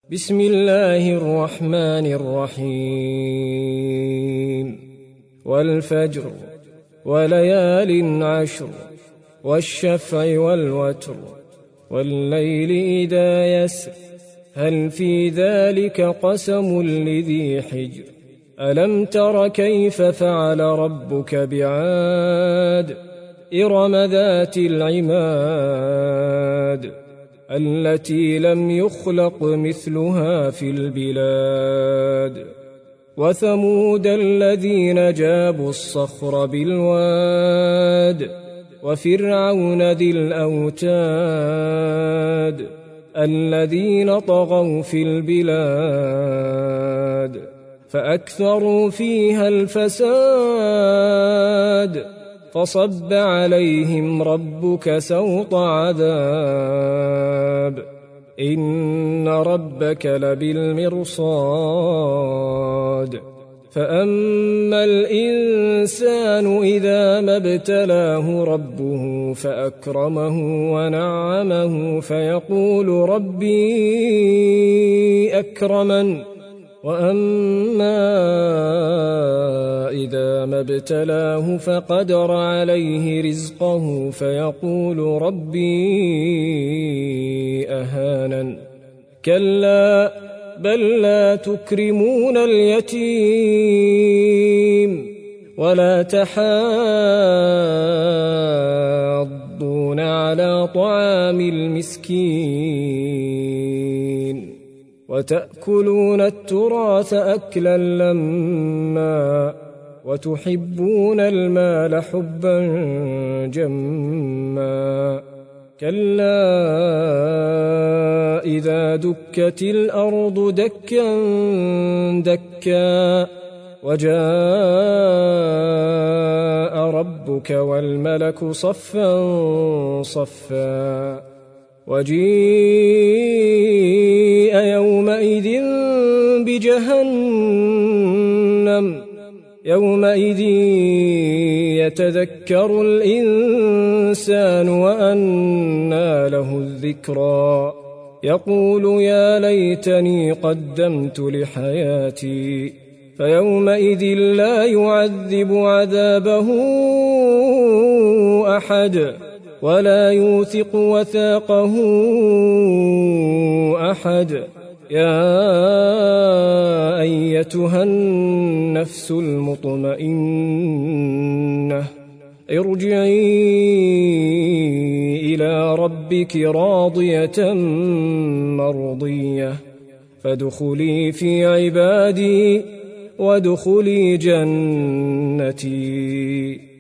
بسم الله الرحمن الرحيم والفجر وليال عشر والشفع والوتر والليل إذا يسر هل في ذلك قسم لذي حجر ألم تر كيف فعل ربك بعاد إرم ذات العماد التي لم يخلق مثلها في البلاد وثمود الذين جابوا الصخر بالواد وفرعون ذي الأوتاد الذين طغوا في البلاد فأكثروا فيها الفساد فصب عليهم ربك سوط عذاب إن ربك لبالمرصاد فأما الإنسان إذا ما ابتلاه ربه فأكرمه ونعمه فيقول ربي أكرمن وأما إذا ما ابتلاه فقدر عليه رزقه فيقول ربي أهانن كلا بل لا تكرمون اليتيم ولا تحاضون على طعام المسكين وتأكلون التراث أكلا لما وتحبون المال حبا جما كلا إذا دكت الأرض دكا دكا وجاء ربك والملك صفا صفا وجيء يومئذ بجهنم يومئذ يتذكر الإنسان وأنى له الذكرى يقول يا ليتني قدمت لحياتي فيومئذ لا يعذب عذابه أحد ولا يوثق وثاقه أحد يا أيتها النفس المطمئنة ارجعي إلى ربك راضية مرضية فادخلي في عبادي وادخلي جنتي